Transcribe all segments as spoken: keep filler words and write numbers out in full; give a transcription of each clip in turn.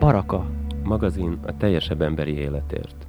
Baraka magazin a teljesebb emberi életért.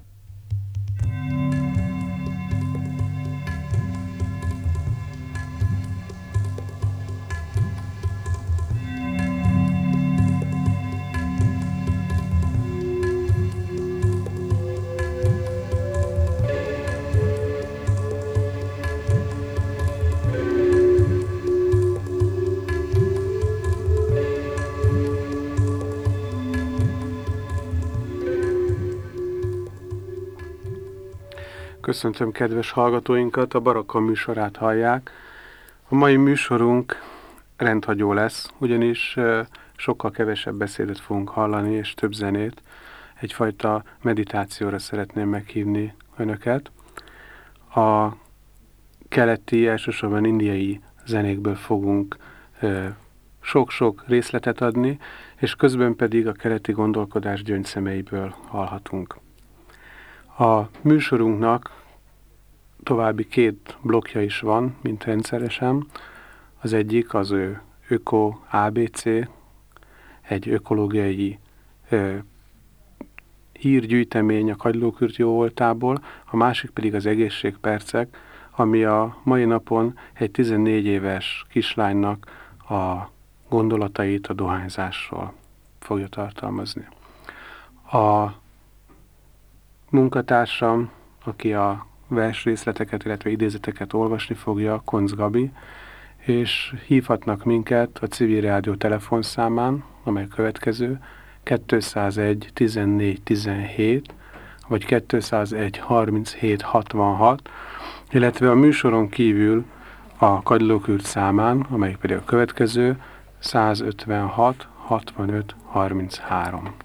Köszöntöm kedves hallgatóinkat, a Baraka műsorát hallják. A mai műsorunk rendhagyó lesz, ugyanis sokkal kevesebb beszédet fogunk hallani, és több zenét. Egyfajta meditációra szeretném meghívni önöket. A keleti, elsősorban indiai zenékből fogunk sok-sok részletet adni, és közben pedig a keleti gondolkodás gyöngyszemeiből hallhatunk. A műsorunknak további két blokkja is van, mint rendszeresen. Az egyik az ő Öko á bé cé, egy ökológiai ö, hírgyűjtemény a kagylókürt jóvoltából, a másik pedig az egészségpercek, ami a mai napon egy tizennégy éves kislánynak a gondolatait a dohányzásról fogja tartalmazni. A munkatársam, aki a versrészleteket, illetve idézeteket olvasni fogja, Koncz Gabi, és hívhatnak minket a Civil Rádió telefonszámán, amely következő, kétszázegy tizennégy tizenhét, vagy kétszázegy harminchét hatvanhat, illetve a műsoron kívül a kagylókürt számán, amely pedig a következő, százötvenhat hatvanöt harminchárom.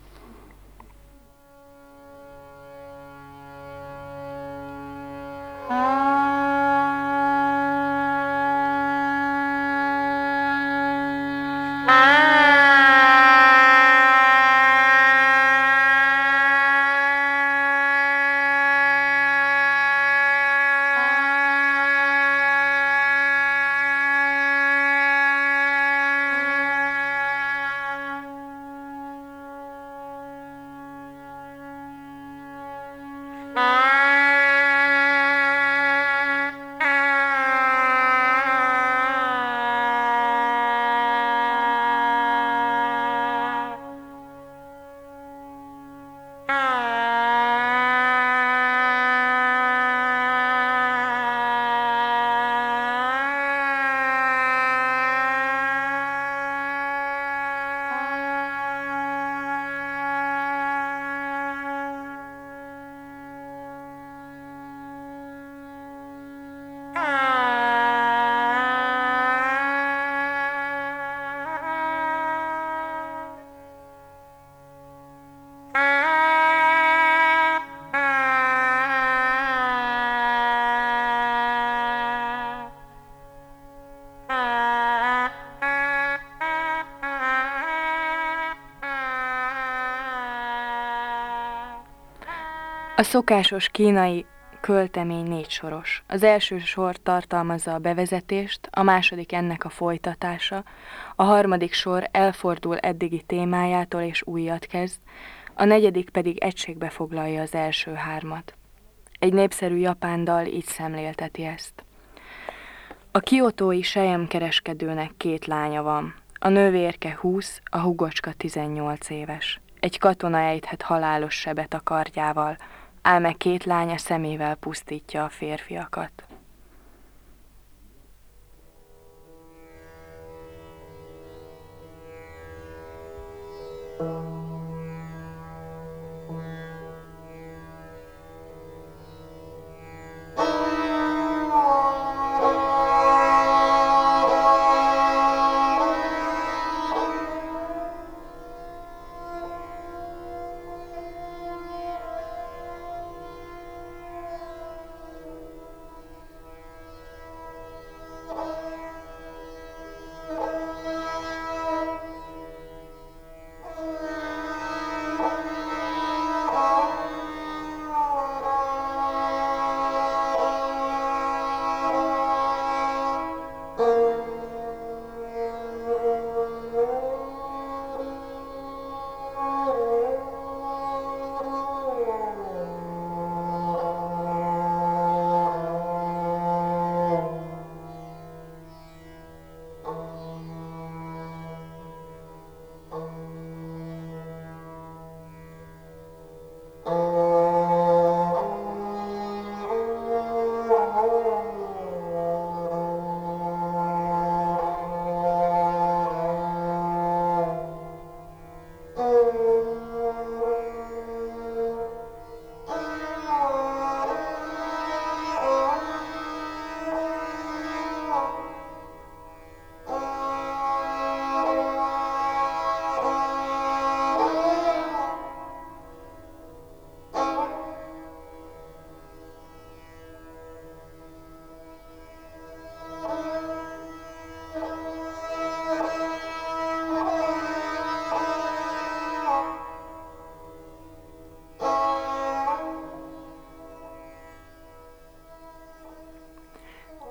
A szokásos kínai költemény négy soros. Az első sor tartalmazza a bevezetést, a második ennek a folytatása, a harmadik sor elfordul eddigi témájától és újat kezd, a negyedik pedig egységbe foglalja az első hármat. Egy népszerű japán dal így szemlélteti ezt. A kiotói selyemkereskedőnek két lánya van. A nővérke húsz, a húgocska tizennyolc éves. Egy katona ejthet halálos sebet a kardjával, ám meg két lánya szemével pusztítja a férfiakat.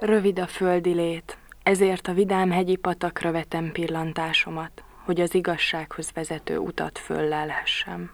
Rövid a földi lét, ezért a vidám hegyi patakra vetem pillantásomat, hogy az igazsághoz vezető utat föllelhessem.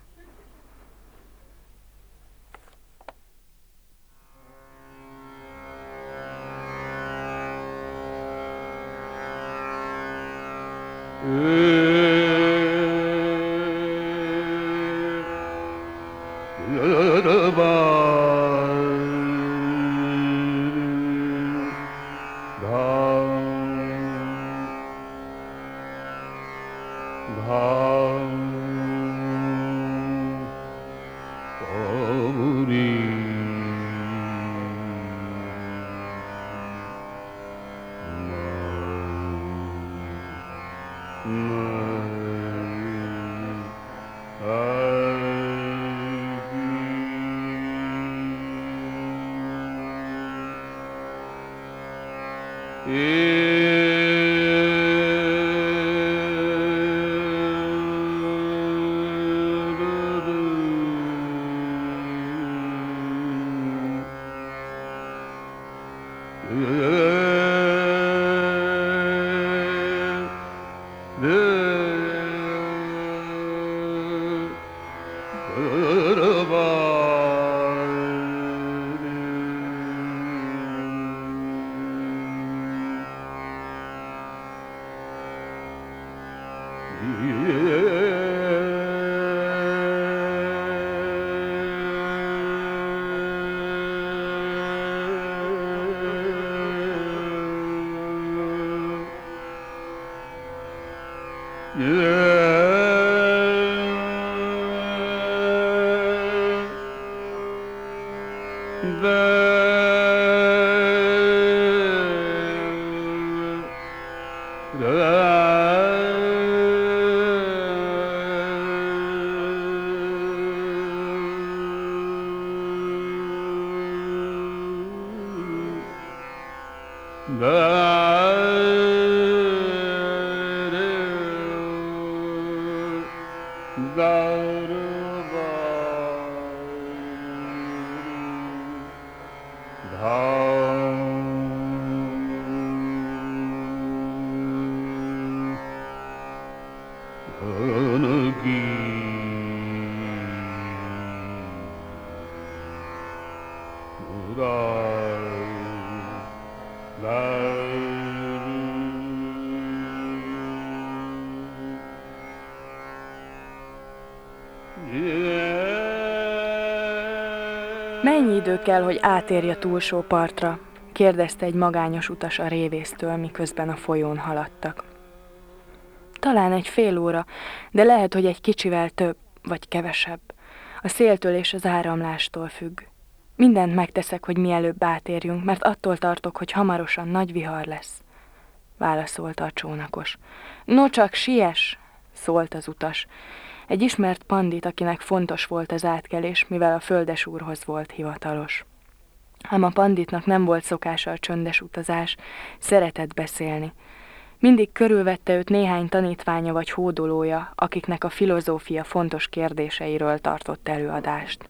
Mennyi idő kell, hogy átérj a túlsó partra? Kérdezte egy magányos utas a révésztől, miközben a folyón haladtak. Talán egy fél óra, de lehet, hogy egy kicsivel több, vagy kevesebb. A széltől és az áramlástól függ. Mindent megteszek, hogy mielőbb átérjünk, mert attól tartok, hogy hamarosan nagy vihar lesz, válaszolta a csónakos. No csak siess, szólt az utas. Egy ismert pandit, akinek fontos volt az átkelés, mivel a földesúrhoz volt hivatalos. Ám a panditnak nem volt szokása a csöndes utazás, szeretett beszélni. Mindig körülvette őt néhány tanítványa vagy hódolója, akiknek a filozófia fontos kérdéseiről tartott előadást.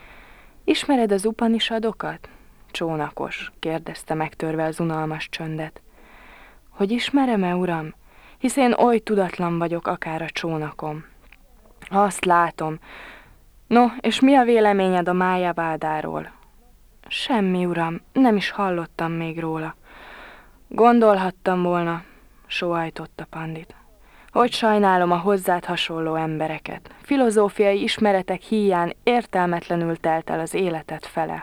Ismered az Upanisadokat? Csónakos, kérdezte megtörve az unalmas csöndet. Hogy ismerem-e, uram? Hisz én oly tudatlan vagyok, akár a csónakom. Azt látom. No, és mi a véleményed a Májabádáról? Semmi, uram, nem is hallottam még róla. Gondolhattam volna, sóhajtott a pandit. Hogy sajnálom a hozzád hasonló embereket. Filozófiai ismeretek híján értelmetlenül telt el az életed fele.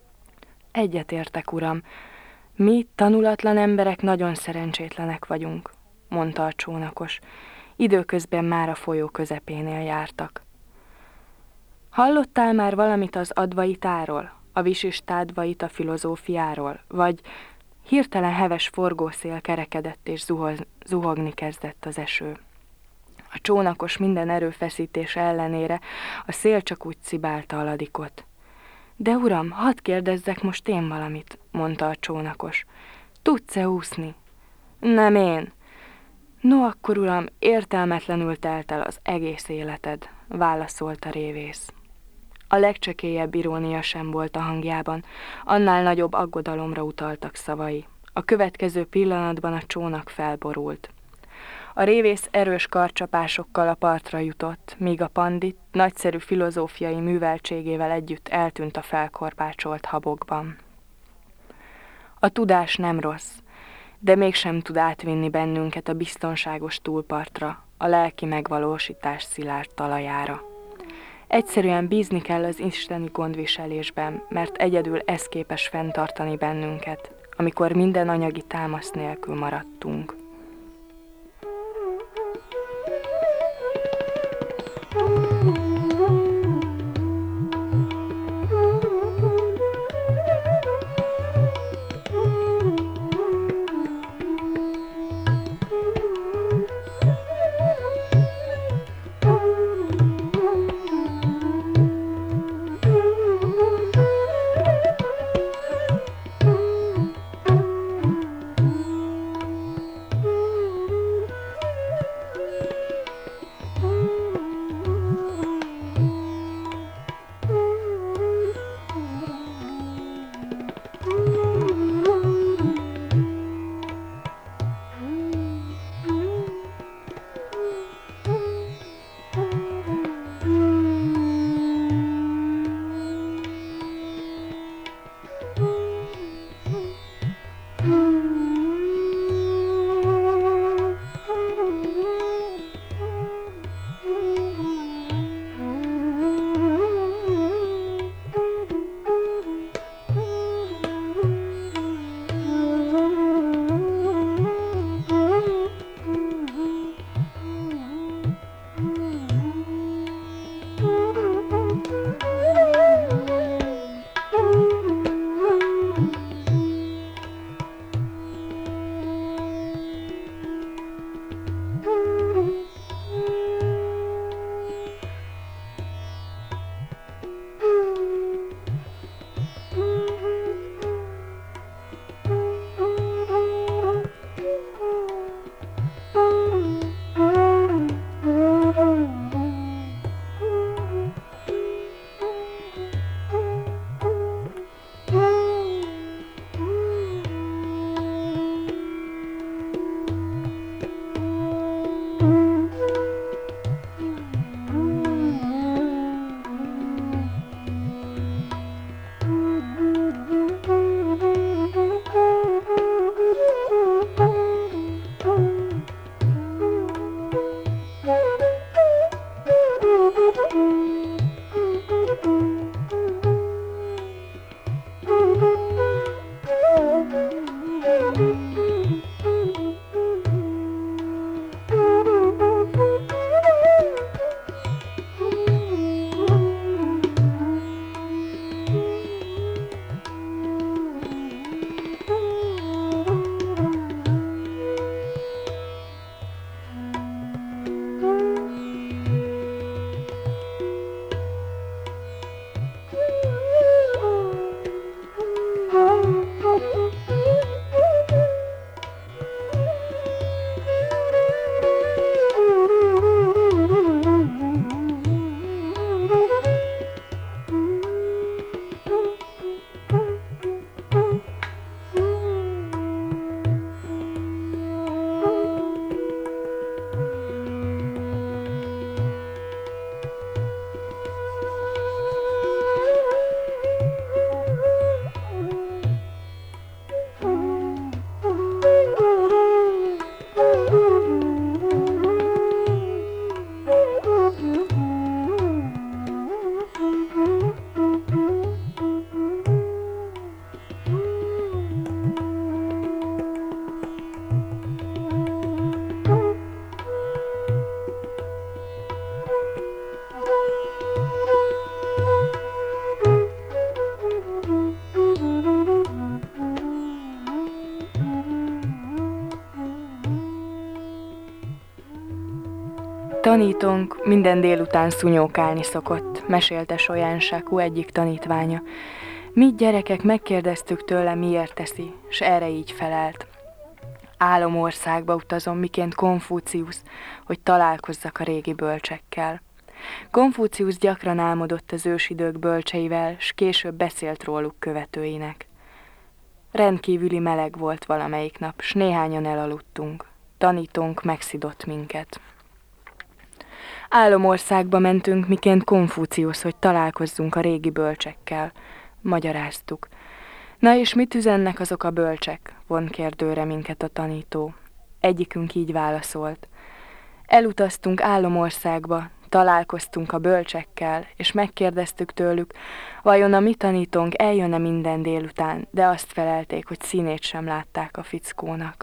Egyetértek, uram. Mi, tanulatlan emberek, nagyon szerencsétlenek vagyunk, mondta a csónakos. Időközben már a folyó közepénél jártak. Hallottál már valamit az advaitáról, a visistádvait a filozófiáról, vagy hirtelen heves forgószél kerekedett és zuhoz, zuhogni kezdett az eső. A csónakos minden erőfeszítése ellenére a szél csak úgy cibálta a ladikot. De uram, hadd kérdezzek most én valamit, mondta a csónakos. Tudsz-e úszni? Nem én. No, akkor uram, értelmetlenül telt el az egész életed, válaszolta révész. A legcsekélyebb irónia sem volt a hangjában, annál nagyobb aggodalomra utaltak szavai. A következő pillanatban a csónak felborult. A révész erős karcsapásokkal a partra jutott, míg a pandit nagyszerű filozófiai műveltségével együtt eltűnt a felkorbácsolt habokban. A tudás nem rossz, de mégsem tud átvinni bennünket a biztonságos túlpartra, a lelki megvalósítás szilárd talajára. Egyszerűen bízni kell az isteni gondviselésben, mert egyedül ez képes fenntartani bennünket, amikor minden anyagi támasz nélkül maradtunk. Tanítónk minden délután szunyókálni szokott, mesélte Soján Sáku egyik tanítványa. Mi gyerekek megkérdeztük tőle, miért teszi, s erre így felelt. Álomországba utazom, miként Konfúciusz, hogy találkozzak a régi bölcsekkel. Konfúciusz gyakran álmodott az ősidők bölcseivel, s később beszélt róluk követőinek. Rendkívüli meleg volt valamelyik nap, s néhányan elaludtunk. Tanítónk megszidott minket. Álomországba mentünk, miként Konfúciusz, hogy találkozzunk a régi bölcsekkel. Magyaráztuk. Na és mit üzennek azok a bölcsek? Von kérdőre minket a tanító. Egyikünk így válaszolt. Elutaztunk Álomországba, találkoztunk a bölcsekkel, és megkérdeztük tőlük, vajon a mi tanítónk eljön-e minden délután, de azt felelték, hogy színét sem látták a fickónak.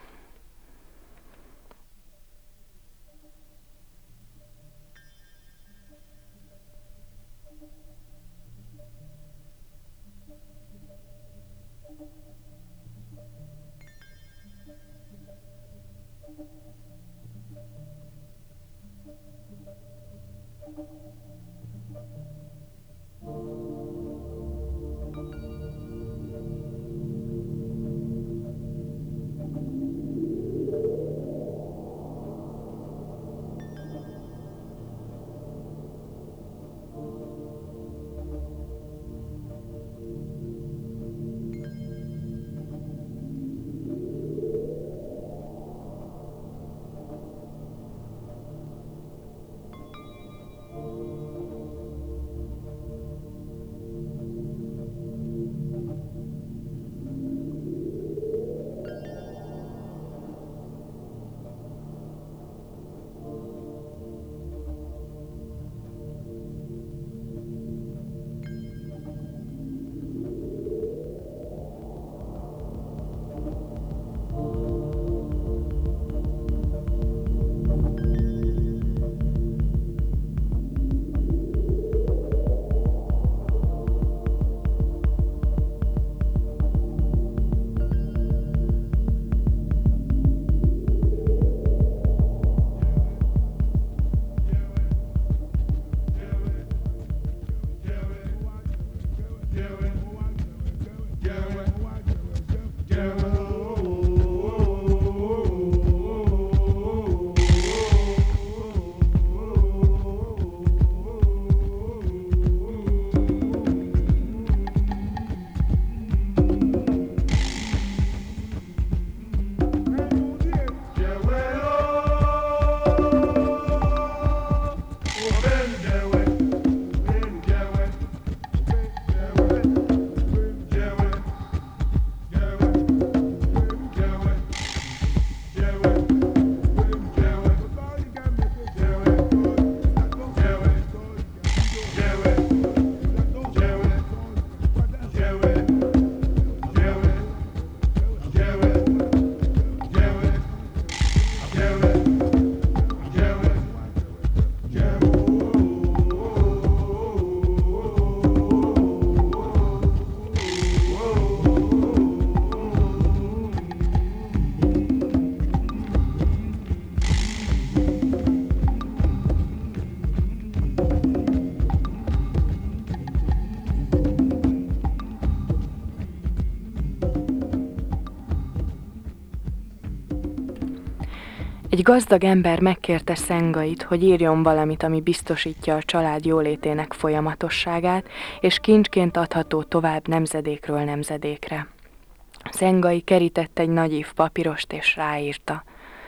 Egy gazdag ember megkérte Szengait, hogy írjon valamit, ami biztosítja a család jólétének folyamatosságát, és kincsként adható tovább nemzedékről nemzedékre. Szengai kerített egy nagy ív papírost, és ráírta.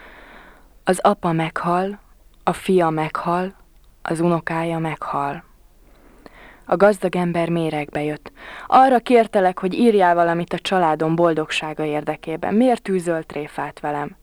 Az apa meghal, a fia meghal, az unokája meghal. A gazdag ember méregbe jött. Arra kértelek, hogy írjál valamit a családom boldogsága érdekében. Miért tűzöl tréfát velem?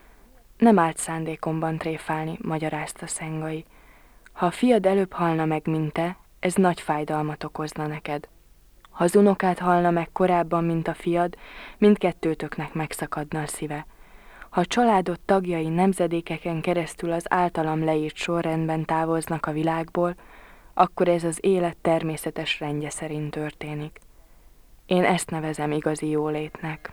Nem állt szándékomban tréfálni, magyarázta Szengai. Ha a fiad előbb halna meg, mint te, ez nagy fájdalmat okozna neked. Ha az unokát halna meg korábban, mint a fiad, mindkettőtöknek megszakadna a szíve. Ha a családod tagjai nemzedékeken keresztül az általam leírt sorrendben távoznak a világból, akkor ez az élet természetes rendje szerint történik. Én ezt nevezem igazi jólétnek.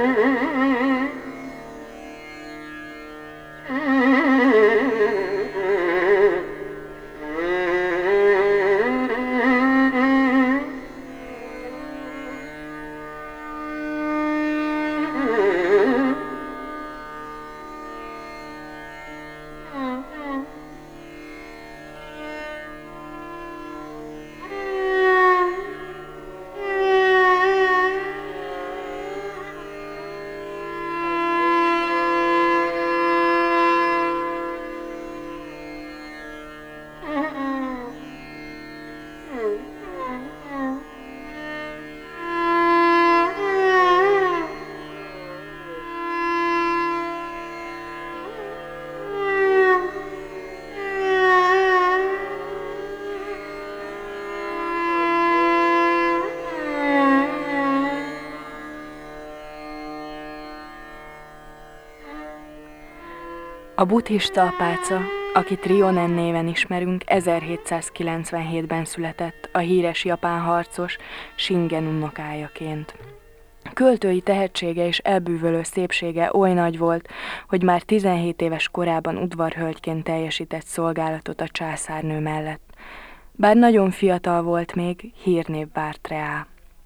A buddhista apáca, akit Rionen néven ismerünk, ezerhétszázkilencvenhétben született a híres japán harcos Shingen unokájaként. Költői tehetsége és elbűvölő szépsége oly nagy volt, hogy már tizenhét éves korában udvarhölgyként teljesített szolgálatot a császárnő mellett. Bár nagyon fiatal volt még, hírnév várt rá.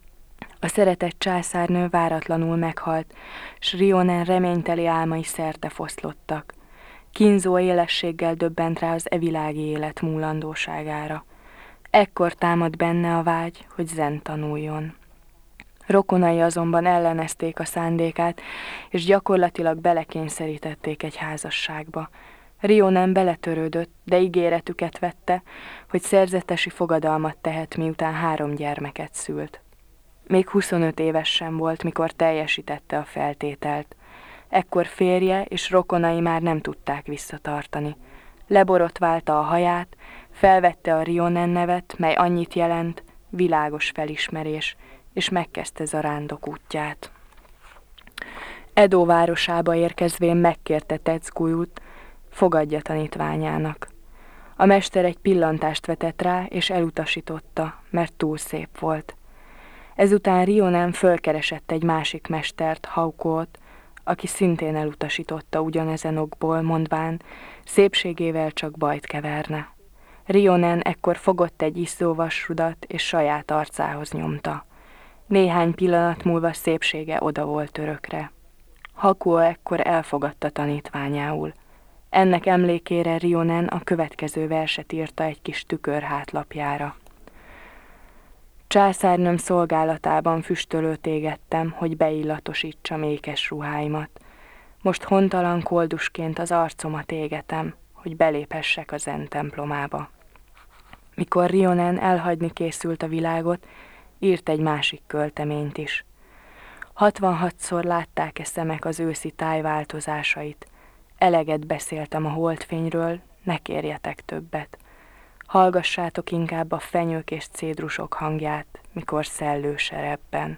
A szeretett császárnő váratlanul meghalt, s Rionen reményteli álmai szerte foszlottak. Kínzó élességgel döbbent rá az evilági élet múlandóságára. Ekkor támad benne a vágy, hogy zent tanuljon. Rokonai azonban ellenezték a szándékát, és gyakorlatilag belekényszerítették egy házasságba. Rionen beletörődött, de ígéretüket vette, hogy szerzetesi fogadalmat tehet, miután három gyermeket szült. Még huszonöt éves sem volt, mikor teljesítette a feltételt. Ekkor férje és rokonai már nem tudták visszatartani. Leborotválta a haját, felvette a Rionen nevet, mely annyit jelent, világos felismerés, és megkezdte zarándok útját. Edo városába érkezvén megkérte Tetsugujut, fogadja tanítványának. A mester egy pillantást vetett rá, és elutasította, mert túl szép volt. Ezután Rionen fölkeresett egy másik mestert, Hakuót, aki szintén elutasította ugyanezen okból, mondván, szépségével csak bajt keverne. Rionen ekkor fogott egy iszóvasrudat, és saját arcához nyomta. Néhány pillanat múlva szépsége oda volt örökre. Hakuó ekkor elfogadta tanítványául. Ennek emlékére Rionen a következő verset írta egy kis tükör hátlapjára. Császárnőm szolgálatában füstölőt égettem, hogy beillatosítsam ékes ruháimat. Most hontalan koldusként az arcomat égetem, hogy beléphessek a zen templomába. Mikor Rionen elhagyni készült a világot, írt egy másik költeményt is. Hatvanhatszor látták-e szemek az őszi táj változásait. Eleget beszéltem a holdfényről, ne kérjetek többet. Hallgassátok inkább a fenyők és cédrusok hangját, mikor szellőse rebben.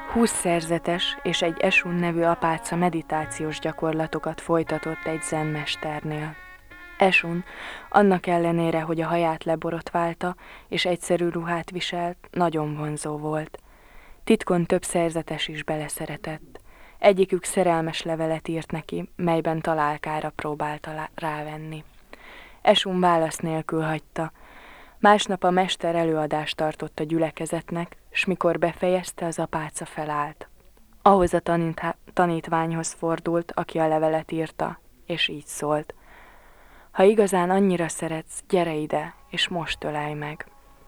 Húsz szerzetes és egy Esun nevű apáca meditációs gyakorlatokat folytatott egy zenmesternél. Esun, annak ellenére, hogy a haját leborotválta és egyszerű ruhát viselt, nagyon vonzó volt. Titkon több szerzetes is beleszeretett. Egyikük szerelmes levelet írt neki, melyben találkára próbálta rávenni. Esun válasz nélkül hagyta. Másnap a mester előadást tartott a gyülekezetnek, s mikor befejezte, az apáca felállt. Ahhoz a tanít- tanítványhoz fordult, aki a levelet írta, és így szólt. Ha igazán annyira szeretsz, gyere ide, és most ölelj meg.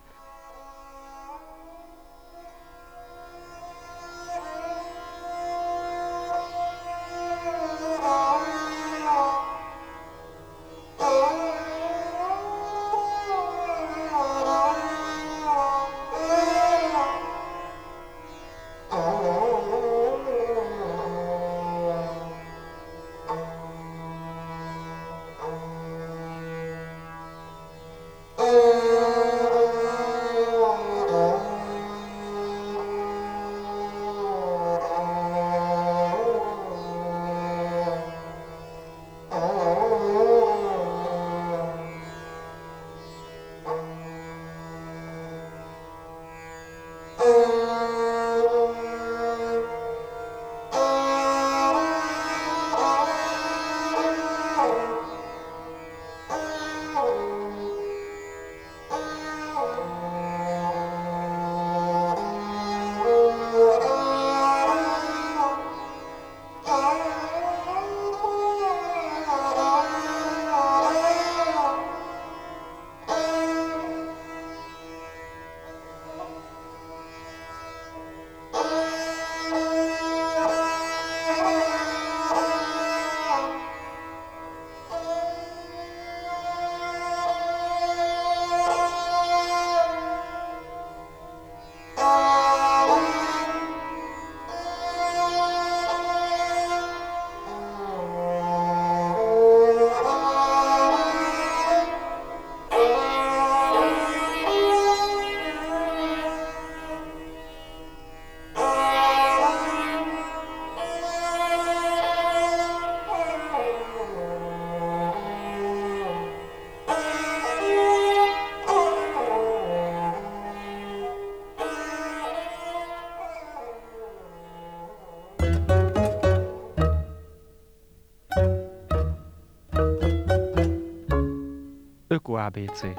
Öko á bé cé.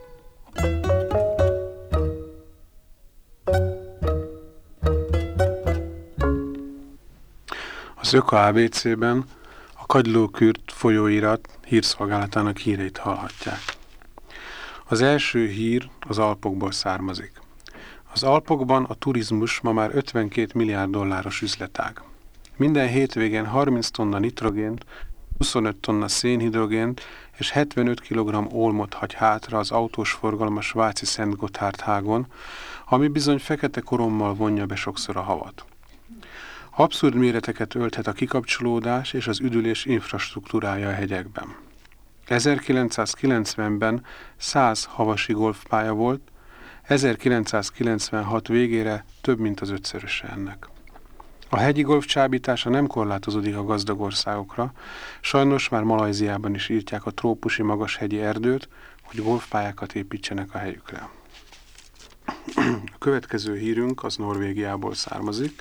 Az Öko á bé cében a Kagylókürt folyóirat hírszolgálatának híreit hallhatják. Az első hír az Alpokból származik. Az Alpokban a turizmus ma már ötvenkét milliárd dolláros üzletág. Minden hétvégén harminc tonna nitrogént, huszonöt tonna szénhidrogént és hetvenöt kilogramm ólmot hagy hátra az autós forgalom a svájci Szent Gotthárd-hágon, ami bizony fekete korommal vonja be sokszor a havat. Abszurd méreteket ölthet a kikapcsolódás és az üdülés infrastruktúrája a hegyekben. ezerkilencszázkilencvenben száz havasi golfpálya volt, ezerkilencszázkilencvenhat végére több mint az ötszöröse ennek. A hegyi golf csábítása nem korlátozódik a gazdag országokra, sajnos már Malajziában is írtják a trópusi magashegyi erdőt, hogy golfpályákat építsenek a helyükre. A következő hírünk az Norvégiából származik,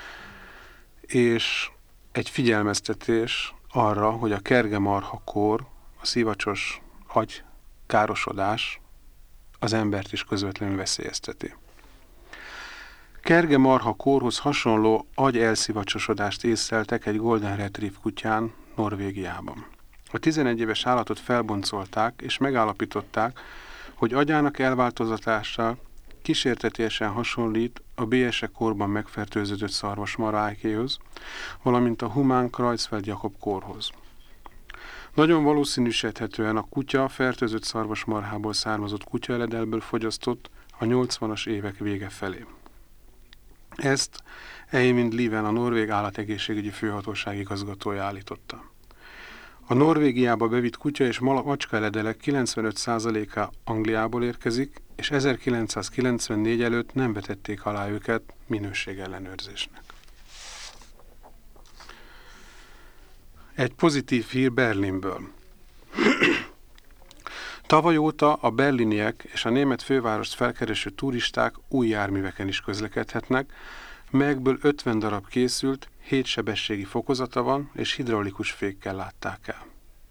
és egy figyelmeztetés arra, hogy a kergemarha-kór, a szivacsos agy károsodás az embert is közvetlenül veszélyezteti. Kergemarha kórhoz hasonló agy elszivacsosodást észleltek egy Golden Retriever kutyán Norvégiában. A tizenegy éves állatot felboncolták és megállapították, hogy agyának elváltozatása kísértetiesen hasonlít a bé es e kórban megfertőződött szarvasmarháéhoz, valamint a humán Creutzfeldt-Jakob kórhoz. Nagyon valószínűsíthetően a kutya fertőzött szarvasmarhából származott kutyaeledelből fogyasztott a nyolcvanas évek vége felé. Ezt Eivind Liven, a norvég állategészségügyi főhatóság igazgatója állította. A Norvégiába bevitt kutya és macskaeledelek kilencvenöt százaléka Angliából érkezik, és ezerkilencszázkilencvennégy előtt nem vetették alá őket minőségellenőrzésnek. Egy pozitív hír Berlinből. Tavaly óta a berliniek és a német fővárost felkereső turisták új járműveken is közlekedhetnek, melyekből ötven darab készült, hét sebességi fokozata van, és hidraulikus fékkel látták el.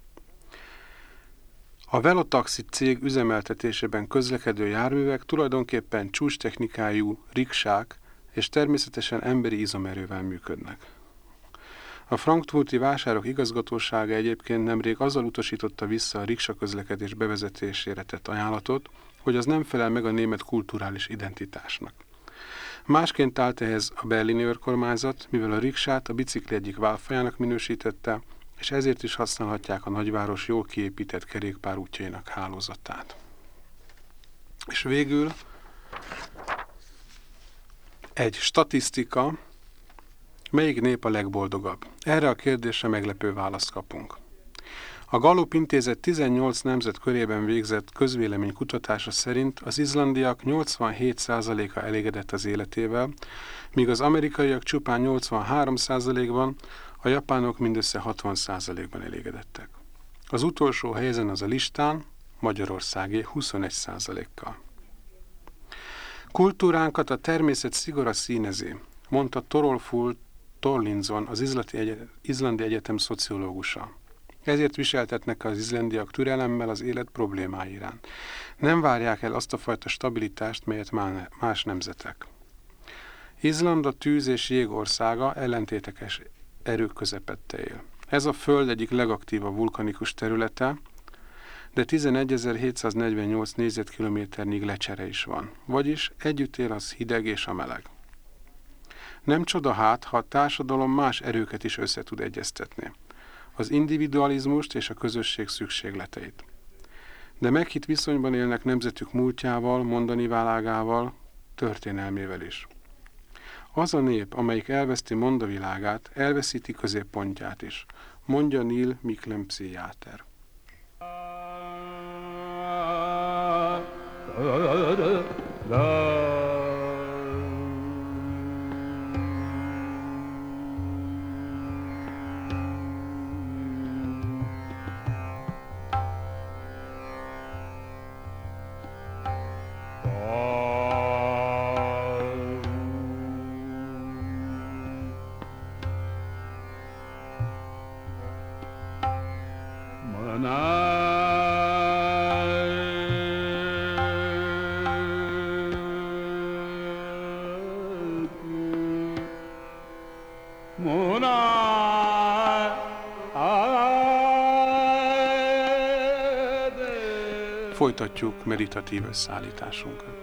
A Velotaxi cég üzemeltetésében közlekedő járművek tulajdonképpen csúcstechnikájú riksák és természetesen emberi izomerővel működnek. A frankfurti vásárok igazgatósága egyébként nemrég azzal utasította vissza a riksa közlekedés bevezetésére tett ajánlatot, hogy az nem felel meg a német kulturális identitásnak. Másként állt ehhez a berlini önkormányzat, mivel a riksát a bicikli egyik válfajának minősítette, és ezért is használhatják a nagyváros jól kiépített kerékpárútjainak hálózatát. És végül egy statisztika, melyik nép a legboldogabb? Erre a kérdésre meglepő választ kapunk. A Gallup Intézet tizennyolc nemzet körében végzett közvéleménykutatása szerint az izlandiak nyolcvanhét százaléka elégedett az életével, míg az amerikaiak csupán nyolcvanhárom százalékban, a japánok mindössze hatvan százalékban elégedettek. Az utolsó helyen az a listán Magyarországé huszonegy százalékkal. Kultúránkat a természet szigora színezi, mondta Torolfur Torlinson, az izlandi egyetem szociológusa. Ezért viseltetnek az izlandiak türelemmel az élet problémái iránt. Nem várják el azt a fajta stabilitást, melyet más nemzetek. Izland a tűz és jég országa, ellentétekes erők közepette él. Ez a föld egyik legaktívabb vulkanikus területe, de tizenegyezer-hétszáznegyvennyolc négyzetkilométernyi lecsere is van, vagyis együtt él az hideg és a meleg. Nem csoda hát, ha a társadalom más erőket is össze tud egyeztetni, az individualizmust és a közösség szükségleteit. De meghitt viszonyban élnek nemzetük múltjával, mondani válágával, történelmével is. Az a nép, amelyik elveszti mondavilágát, elveszíti középpontját is, mondja Neil Miklen-pszichiáter. Folytatjuk meditatív összeállításunkat.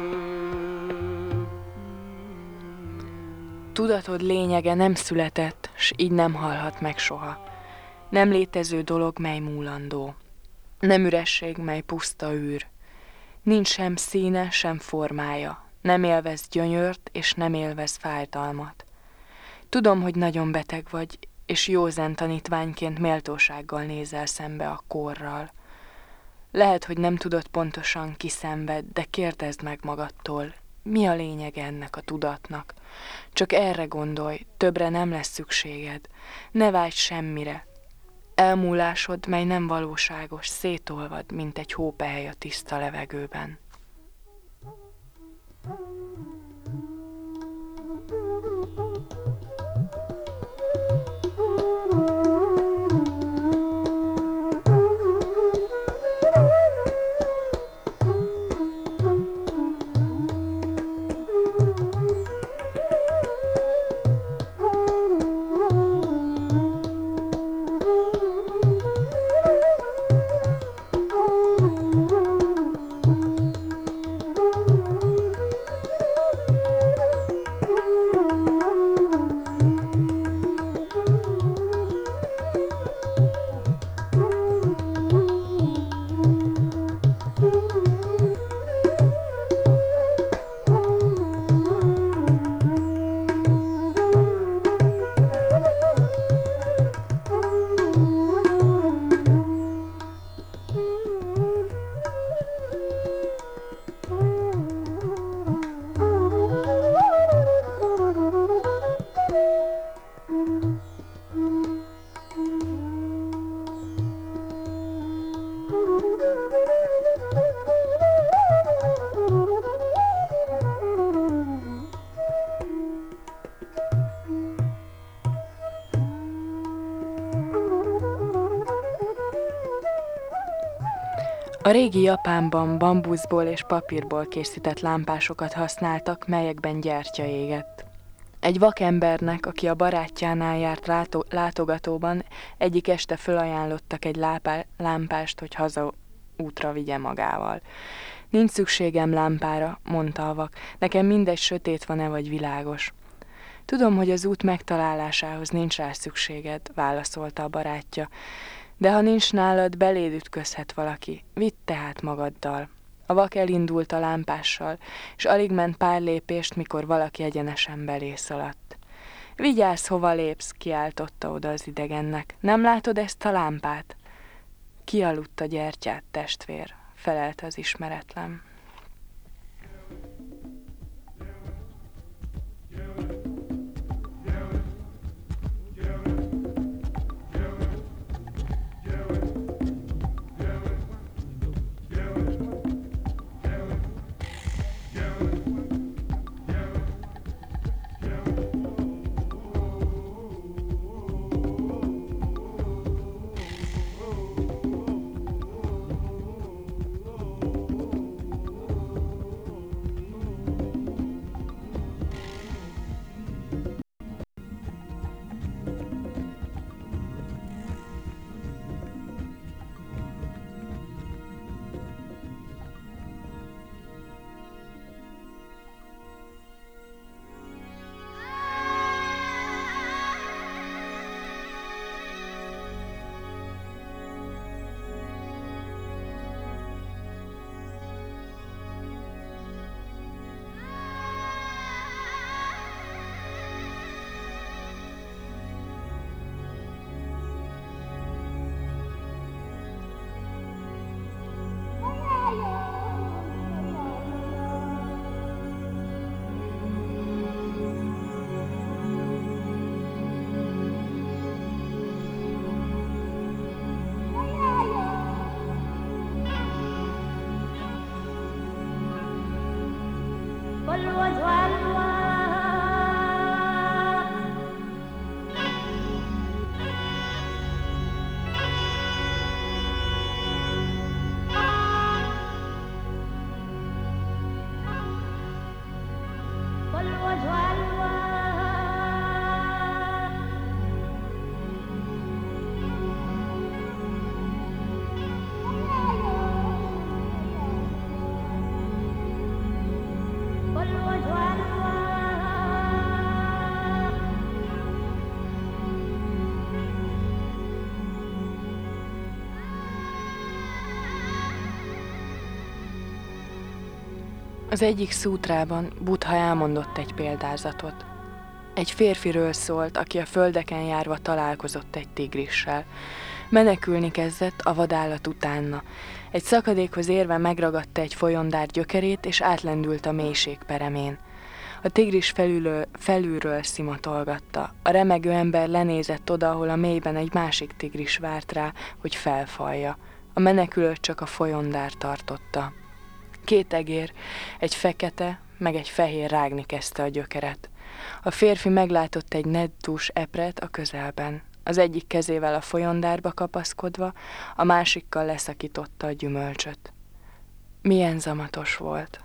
Tudatod lényege nem született, s így nem halhat meg soha. Nem létező dolog, mely múlandó. Nem üresség, mely puszta űr. Nincs sem színe, sem formája. Nem élvez gyönyört, és nem élvez fájdalmat. Tudom, hogy nagyon beteg vagy, és józan tanítványként méltósággal nézel szembe a korral. Lehet, hogy nem tudod pontosan, ki szenved, de kérdezd meg magadtól, mi a lényege ennek a tudatnak. Csak erre gondolj, többre nem lesz szükséged. Ne vágyj semmire. Elmúlásod, mely nem valóságos, szétolvad, mint egy hópehely a tiszta levegőben. A régi Japánban bambuszból és papírból készített lámpásokat használtak, melyekben gyertya égett. Egy vakembernek, aki a barátjánál járt látó, látogatóban, egyik este fölajánlottak egy lápá, lámpást, hogy haza útra vigye magával. Nincs szükségem lámpára, mondta a vak, nekem mindegy, sötét van-e vagy világos. Tudom, hogy az út megtalálásához nincs rá szükséged, válaszolta a barátja. De ha nincs nálad, beléd ütközhet valaki. Vidd tehát magaddal. A vak elindult a lámpással, és alig ment pár lépést, mikor valaki egyenesen belé szaladt. Vigyázz, hova lépsz, kiáltotta oda az idegennek. Nem látod ezt a lámpát? Kialudt a gyertyát, testvér, felelte az ismeretlen. What Az egyik szútrában Buddha elmondott egy példázatot. Egy férfiről szólt, aki a földeken járva találkozott egy tigrissel. Menekülni kezdett, a vadállat utána. Egy szakadékhoz érve megragadta egy folyondár gyökerét, és átlendült a mélység peremén. A tigris felülről, felülről szimatolgatta. A remegő ember lenézett oda, ahol a mélyben egy másik tigris várt rá, hogy felfalja. A menekülőt csak a folyondár tartotta. Két egér, egy fekete, meg egy fehér rágni kezdte a gyökeret. A férfi meglátott egy neddús epret a közelben. Az egyik kezével a folyondárba kapaszkodva, a másikkal leszakította a gyümölcsöt. Milyen zamatos volt!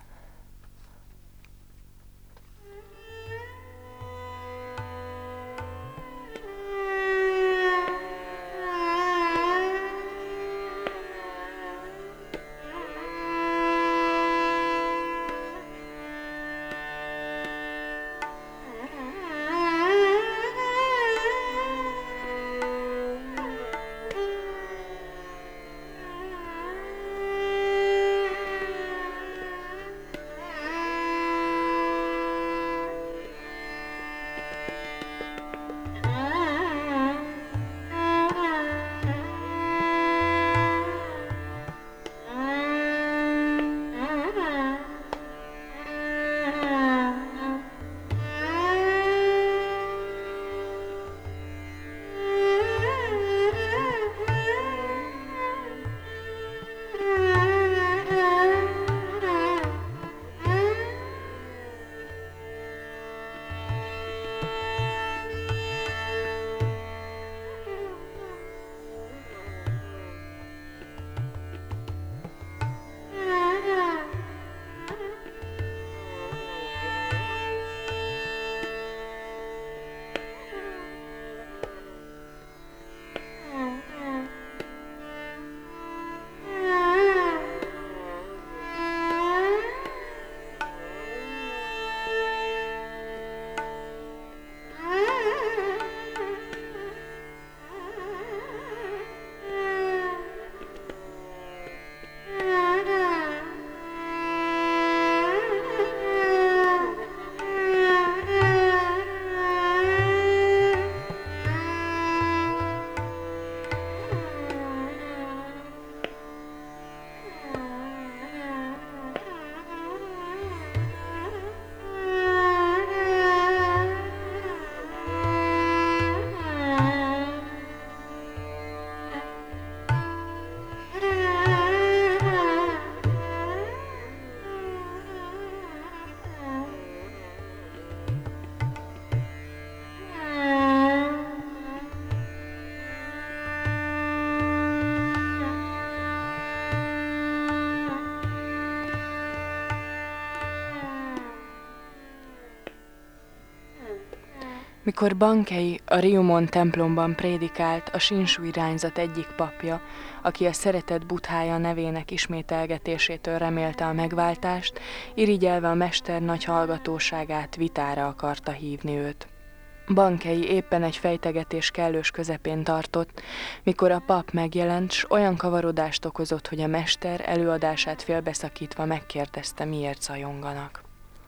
Mikor Bankei a Ryumon templomban prédikált, a Sinsú irányzat egyik papja, aki a szeretett Buddhája nevének ismételgetésétől remélte a megváltást, irigyelve a mester nagy hallgatóságát, vitára akarta hívni őt. Bankei éppen egy fejtegetés kellős közepén tartott, mikor a pap megjelent, s olyan kavarodást okozott, hogy a mester előadását félbeszakítva megkérdezte, miért szajonganak.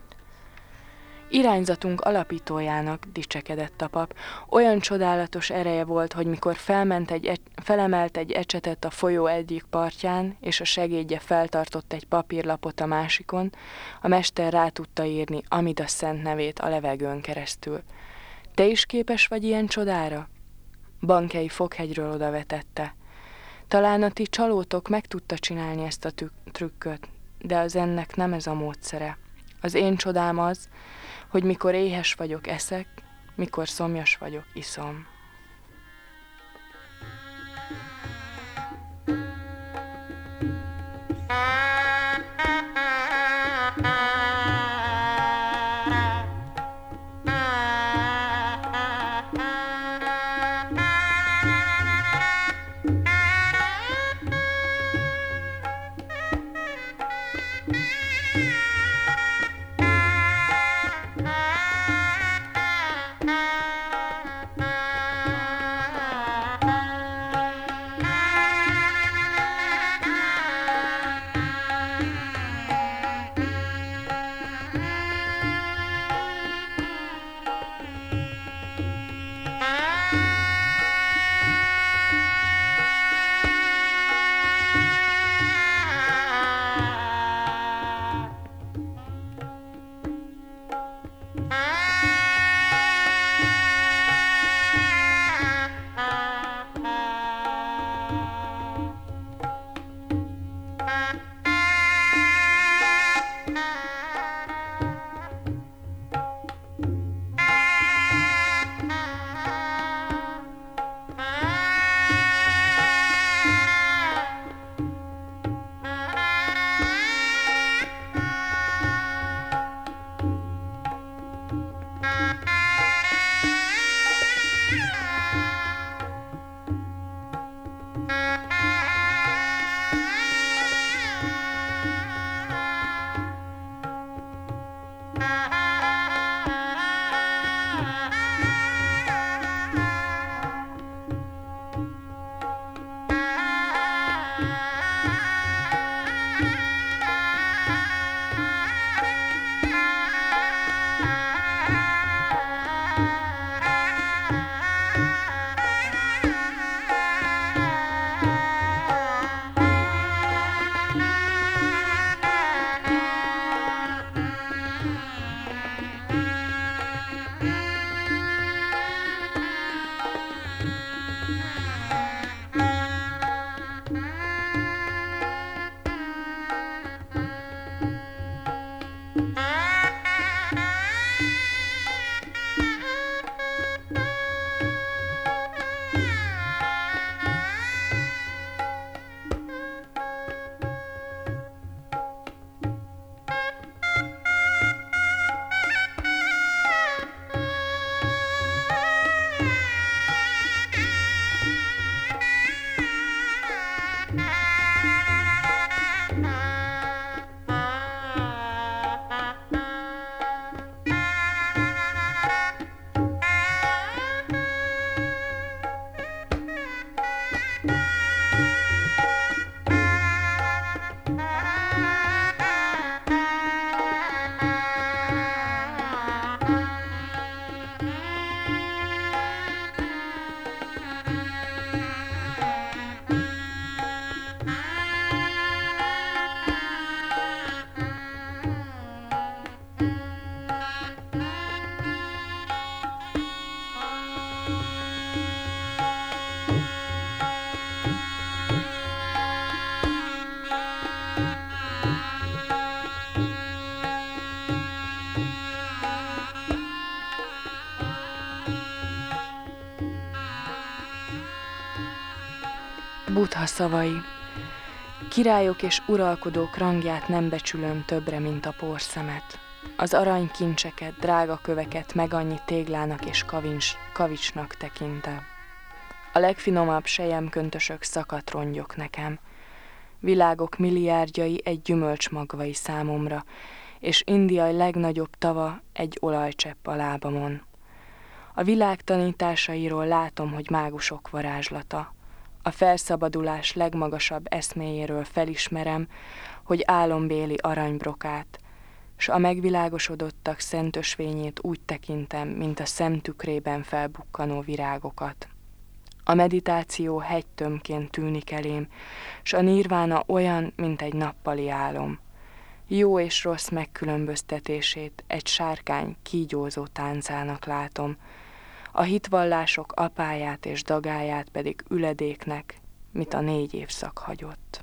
Irányzatunk alapítójának, dicsekedett a pap, olyan csodálatos ereje volt, hogy mikor felment egy e- felemelt egy ecsetet a folyó egyik partján, és a segédje feltartott egy papírlapot a másikon, a mester rá tudta írni Amida szent nevét a levegőn keresztül. Te is képes vagy ilyen csodára? Bankei foghegyről odavetette. Talán a ti csalótok meg tudta csinálni ezt a tük- trükköt, de az ennek nem ez a módszere. Az én csodám az, hogy mikor éhes vagyok, eszek, mikor szomjas vagyok, iszom. Buddha szavai. Királyok és uralkodók rangját nem becsülöm többre, mint a porszemet. Az aranykincseket, drága köveket meg annyi téglának és kavincs, kavicsnak tekintem. A legfinomabb selyemköntösök szakadt rongyok nekem. Világok milliárdjai egy gyümölcsmagvai számomra, és India legnagyobb tava egy olajcsepp a lábamon. A világ tanításairól látom, hogy mágusok varázslata. A felszabadulás legmagasabb eszméjéről felismerem, hogy álombéli aranybrokát, s a megvilágosodottak szentősvényét úgy tekintem, mint a szemtükrében felbukkanó virágokat. A meditáció hegytömként tűnik elém, s a nirvána olyan, mint egy nappali álom. Jó és rossz megkülönböztetését egy sárkány kígyózó táncának látom, a hitvallások apáját és dagáját pedig üledéknek, mit a négy évszak hagyott.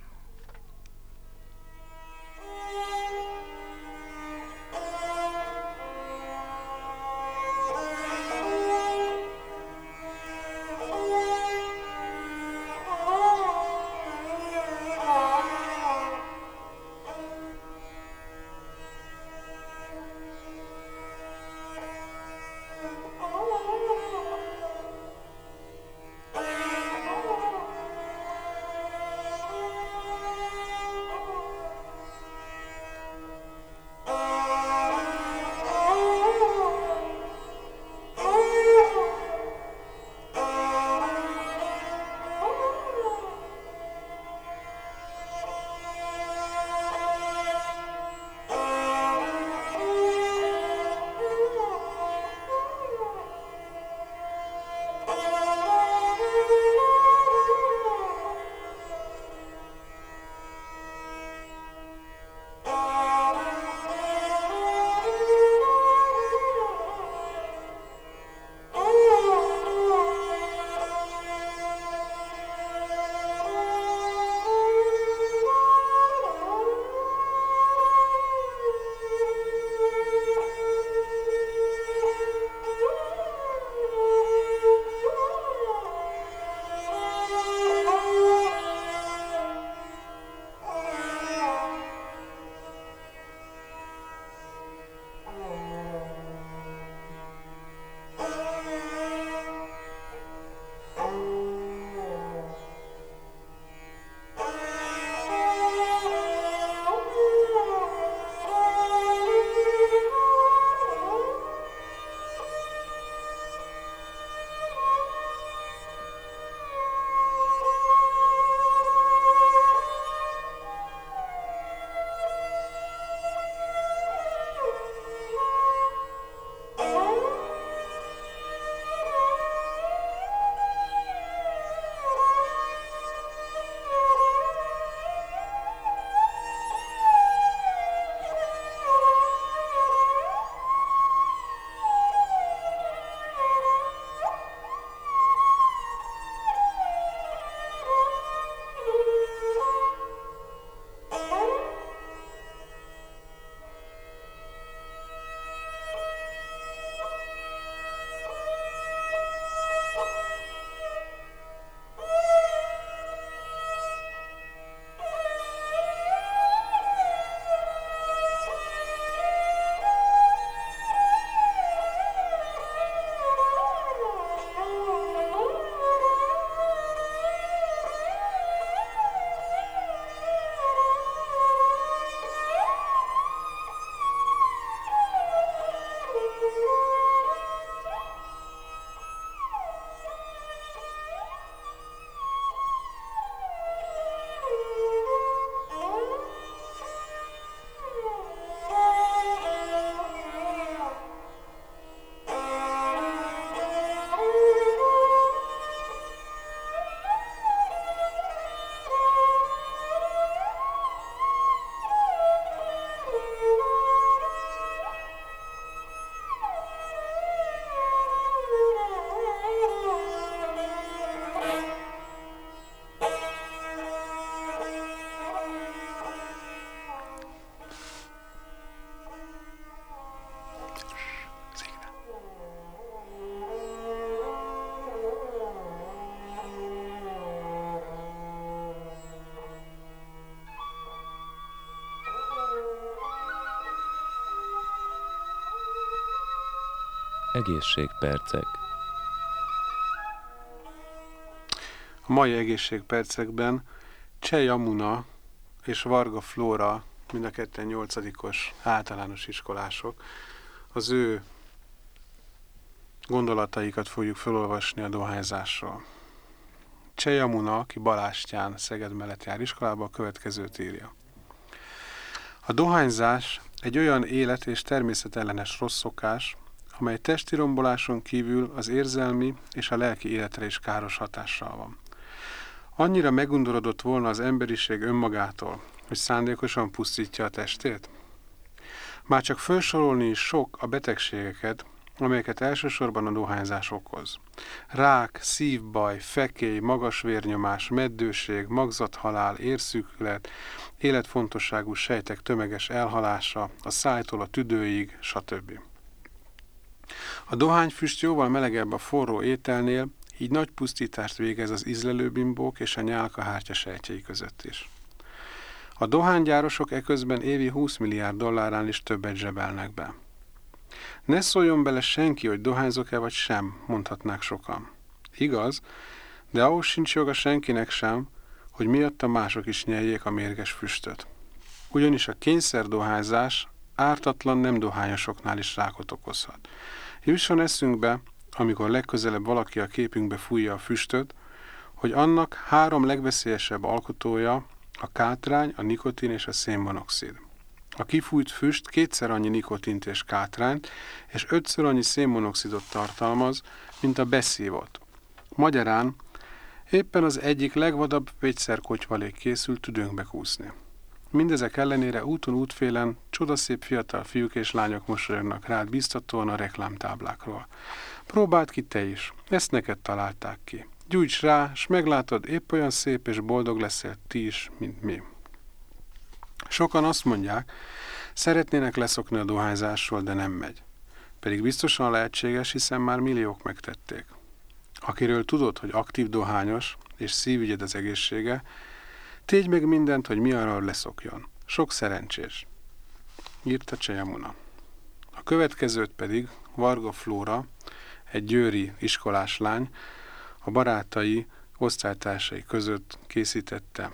Egészségpercek. A mai egészségpercekben Cseh Jamuna és Varga Flóra, mind a ketten nyolcadikos általános iskolások, az ő gondolataikat fogjuk felolvasni a dohányzásról. Cseh Jamuna, aki Balástyán, Szeged mellett jár iskolába, a következőt írja. A dohányzás egy olyan élet- és természetellenes rossz szokás, amely testi romboláson kívül az érzelmi és a lelki életre is káros hatással van. Annyira megundorodott volna az emberiség önmagától, hogy szándékosan pusztítja a testét? Már csak felsorolni is sok a betegségeket, amelyeket elsősorban a dohányzás okoz. Rák, szívbaj, fekély, magas vérnyomás, meddőség, magzathalál, érszűkület, életfontosságú sejtek tömeges elhalása, a szájtól a tüdőig, stb. A dohányfüst jóval melegebb a forró ételnél, így nagy pusztítást végez az ízlelőbimbók és a nyálkahártya sejtjei között is. A dohánygyárosok eközben évi húsz milliárd dollárán is többet zsebelnek be. Ne szóljon bele senki, hogy dohányzok-e vagy sem, mondhatnák sokan. Igaz, de ahhoz sincs joga senkinek sem, hogy miatta mások is nyeljék a mérges füstöt. Ugyanis a kényszerdohányzás ártatlan nem dohányosoknál is rákot okozhat. Jusson eszünkbe, amikor legközelebb valaki a képünkbe fújja a füstöt, hogy annak három legveszélyesebb alkotója a kátrány, a nikotin és a szénmonoxid. A kifújt füst kétszer annyi nikotint és kátrányt, és ötször annyi szénmonoxidot tartalmaz, mint a beszívott. Magyarán éppen az egyik legvadabb vegyszerkotyvalék készült tüdőnkbe kúszni. Mindezek ellenére úton útfélen csodaszép fiatal fiúk és lányok mosolyognak rád biztatóan a reklámtáblákról. Próbáld ki te is, ezt neked találták ki. Gyújts rá, s meglátod, épp olyan szép és boldog leszel ti is, mint mi. Sokan azt mondják, szeretnének leszokni a dohányzásról, de nem megy. Pedig biztosan lehetséges, hiszen már milliók megtették. Akiről tudod, hogy aktív dohányos, és szívügyed az egészsége, tégy meg mindent, hogy mi arról leszokjon. Sok szerencsés. Írta Cseh Jamuna. A következőt pedig Varga Flóra, egy győri iskolás lány, a barátai, osztálytársai között készítette.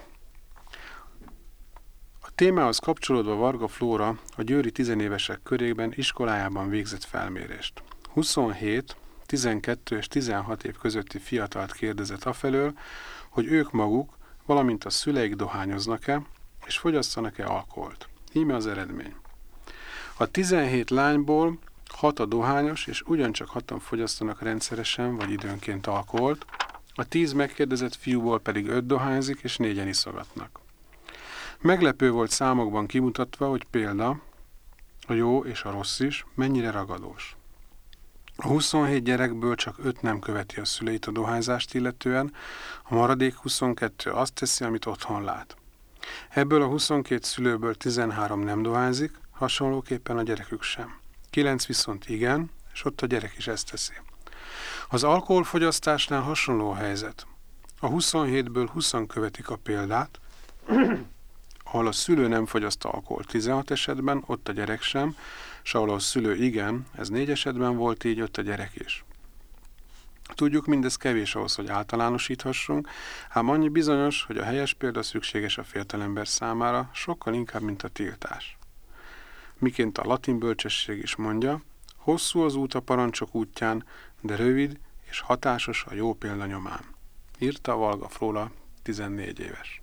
A témához kapcsolódva Varga Flóra a győri tizenévesek körében iskolájában végzett felmérést. huszonhét, tizenkettő és tizenhat év közötti fiatalt kérdezett afelől, hogy ők maguk, valamint a szüleik dohányoznak-e, és fogyasszanak-e alkoholt. Íme az eredmény. A tizenhét lányból hat a dohányos, és ugyancsak hatan fogyasztanak rendszeresen vagy időnként alkoholt, a tíz megkérdezett fiúból pedig öt dohányzik, és négyen iszogatnak. Meglepő volt számokban kimutatva, hogy példa, a jó és a rossz is mennyire ragadós. A huszonhét gyerekből csak öt nem követi a szüleit a dohányzást illetően, a maradék huszonkettő azt teszi, amit otthon lát. Ebből a huszonkét szülőből tizenhárom nem dohányzik, hasonlóképpen a gyerekük sem. kilenc viszont igen, és ott a gyerek is ezt teszi. Az alkoholfogyasztásnál hasonló a helyzet. A huszonhétből húszan követik a példát, ahol a szülő nem fogyaszt alkoholt tizenhat esetben, ott a gyerek sem, és ahol a szülő igen, ez négy esetben volt így, ott a gyerek is. Tudjuk, mindez kevés ahhoz, hogy általánosíthassunk, ám annyi bizonyos, hogy a helyes példa szükséges a fiatalember számára, sokkal inkább, mint a tiltás. Miként a latin bölcsesség is mondja, hosszú az út a parancsok útján, de rövid és hatásos a jó példa nyomán. Írta Varga Flóra, tizennégy éves.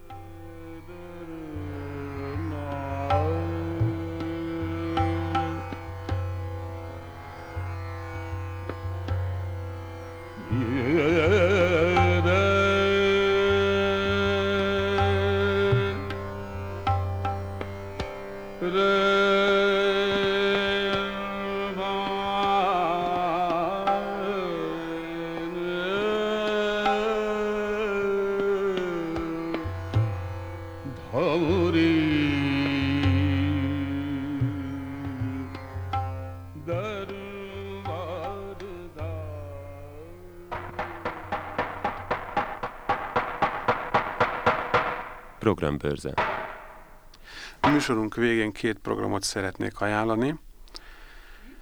Programbőrze. A műsorunk végén két programot szeretnék ajánlani.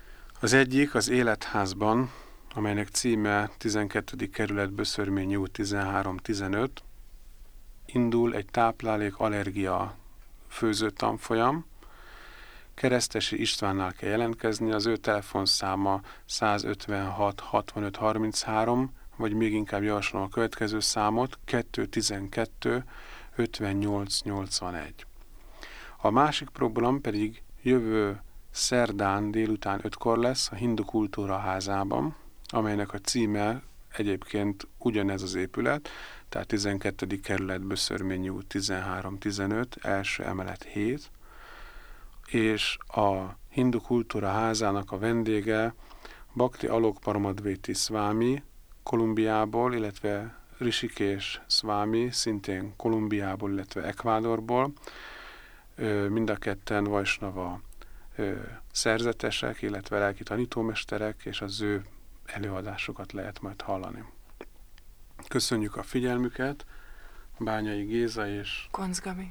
Az egyik az Életházban, amelynek címe tizenkettedik kerület, Böszörményi út tizenhárom tizenöt, indul egy táplálék allergia főző tanfolyam. Keresztesi Istvánnal kell jelentkezni, az ő telefonszáma százötvenhat hatvanöt harminchárom, vagy még inkább javaslom a következő számot, kettőszáztizenkettő ötvennyolc nyolcvanegy. A másik program pedig jövő szerdán délután ötkor lesz a Hindu Kultúra Házában, amelynek a címe egyébként ugyanez az épület, tehát tizenkettedik kerület, Böszörményi út tizenhárom tizenöt, első emelet hét, és a Hindu Kultúra Házának a vendége Bhakti Alok Paramadvaiti Swami Kolumbiából, illetve Rishikesh Swami, szintén Kolumbiából, illetve Ekvádorból. Mind a ketten Vajsnava szerzetesek, illetve lelki tanítómesterek, és az ő előadásokat lehet majd hallani. Köszönjük a figyelmüket, Bányai Géza és Koncz Gabi.